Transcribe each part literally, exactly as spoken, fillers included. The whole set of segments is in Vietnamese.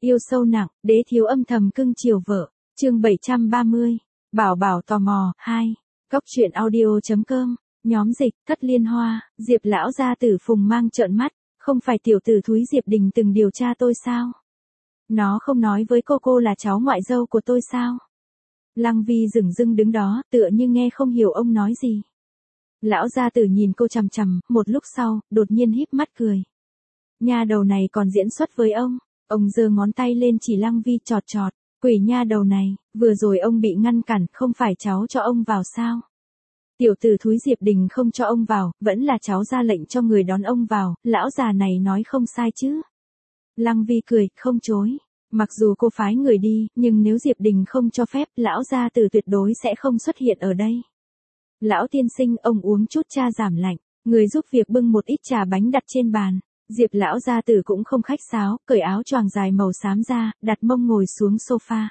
Yêu sâu nặng, đế thiếu âm thầm cưng chiều vợ. Chương bảy trăm ba mươi. Bảo bảo tò mò, hai. Cóc truyện audio chấm com. Nhóm dịch, Thất Liên Hoa, Diệp lão gia tử Phùng Mang trợn mắt, không phải tiểu tử thúi Diệp Đình từng điều tra tôi sao? Nó không nói với cô cô là cháu ngoại dâu của tôi sao? Lăng Vi dửng dưng đứng đó, tựa như nghe không hiểu ông nói gì. Lão gia tử nhìn cô chằm chằm, một lúc sau, đột nhiên híp mắt cười. Nha đầu này còn diễn xuất với ông. Ông giơ ngón tay lên chỉ Lăng Vi chọt chọt, quỷ nha đầu này, vừa rồi ông bị ngăn cản, không phải cháu cho ông vào sao? Tiểu tử thúi Diệp Đình không cho ông vào, vẫn là cháu ra lệnh cho người đón ông vào, lão già này nói không sai chứ. Lăng Vi cười, không chối. Mặc dù cô phái người đi, nhưng nếu Diệp Đình không cho phép, lão gia tử tuyệt đối sẽ không xuất hiện ở đây. Lão tiên sinh, ông uống chút trà giảm lạnh, người giúp việc bưng một ít trà bánh đặt trên bàn. Diệp lão gia tử cũng không khách sáo, cởi áo choàng dài màu xám ra, đặt mông ngồi xuống sofa.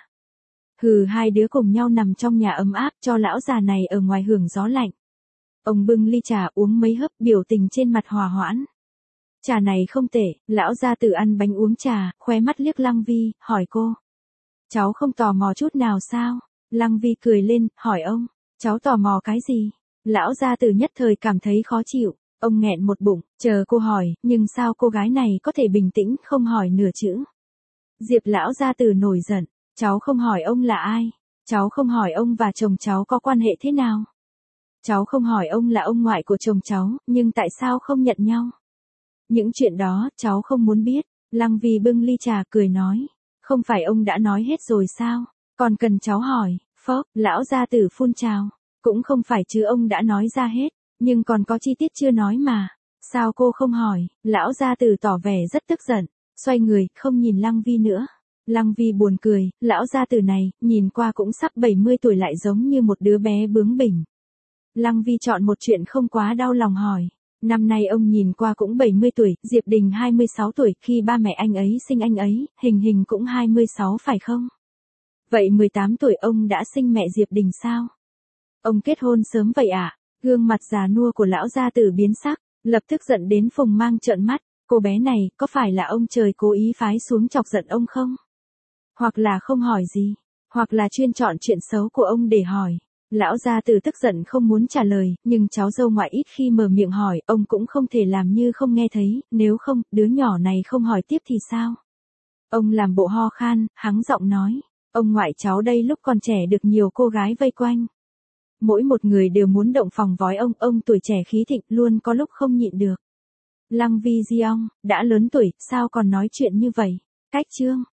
Hừ, hai đứa cùng nhau nằm trong nhà ấm áp, cho lão già này ở ngoài hưởng gió lạnh. Ông bưng ly trà uống mấy hớp, biểu tình trên mặt hòa hoãn. Trà này không tệ. Lão gia tử ăn bánh uống trà, khóe mắt liếc Lăng Vi, hỏi cô. Cháu không tò mò chút nào sao? Lăng Vi cười lên, hỏi ông, cháu tò mò cái gì? Lão gia tử nhất thời cảm thấy khó chịu. Ông nghẹn một bụng, chờ cô hỏi, nhưng sao cô gái này có thể bình tĩnh không hỏi nửa chữ? Diệp lão gia tử nổi giận, cháu không hỏi ông là ai? Cháu không hỏi ông và chồng cháu có quan hệ thế nào? Cháu không hỏi ông là ông ngoại của chồng cháu, nhưng tại sao không nhận nhau? Những chuyện đó, cháu không muốn biết. Lăng Vi bưng ly trà cười nói, không phải ông đã nói hết rồi sao? Còn cần cháu hỏi? Phốc, lão gia tử phun trào, cũng không phải chứ ông đã nói ra hết. Nhưng còn có chi tiết chưa nói mà. Sao cô không hỏi? Lão gia tử tỏ vẻ rất tức giận. Xoay người, không nhìn Lăng Vi nữa. Lăng Vi buồn cười, lão gia tử này, nhìn qua cũng sắp bảy mươi tuổi lại giống như một đứa bé bướng bỉnh. Lăng Vi chọn một chuyện không quá đau lòng hỏi. Năm nay ông nhìn qua cũng bảy mươi tuổi, Diệp Đình hai mươi sáu tuổi, khi ba mẹ anh ấy sinh anh ấy, Hình Hình cũng hai mươi sáu phải không? Vậy mười tám tuổi ông đã sinh mẹ Diệp Đình sao? Ông kết hôn sớm vậy à? Gương mặt già nua của lão gia tử biến sắc, lập tức giận đến Phùng Mang trợn mắt, cô bé này, có phải là ông trời cố ý phái xuống chọc giận ông không? Hoặc là không hỏi gì, hoặc là chuyên chọn chuyện xấu của ông để hỏi. Lão gia tử tức giận không muốn trả lời, nhưng cháu dâu ngoại ít khi mở miệng hỏi, ông cũng không thể làm như không nghe thấy, nếu không, đứa nhỏ này không hỏi tiếp thì sao? Ông làm bộ ho khan, hắng giọng nói, ông ngoại cháu đây lúc còn trẻ được nhiều cô gái vây quanh. Mỗi một người đều muốn động phòng vói ông, ông tuổi trẻ khí thịnh, luôn có lúc không nhịn được. Lăng Vi Di ông, đã lớn tuổi, sao còn nói chuyện như vậy? Cách chương.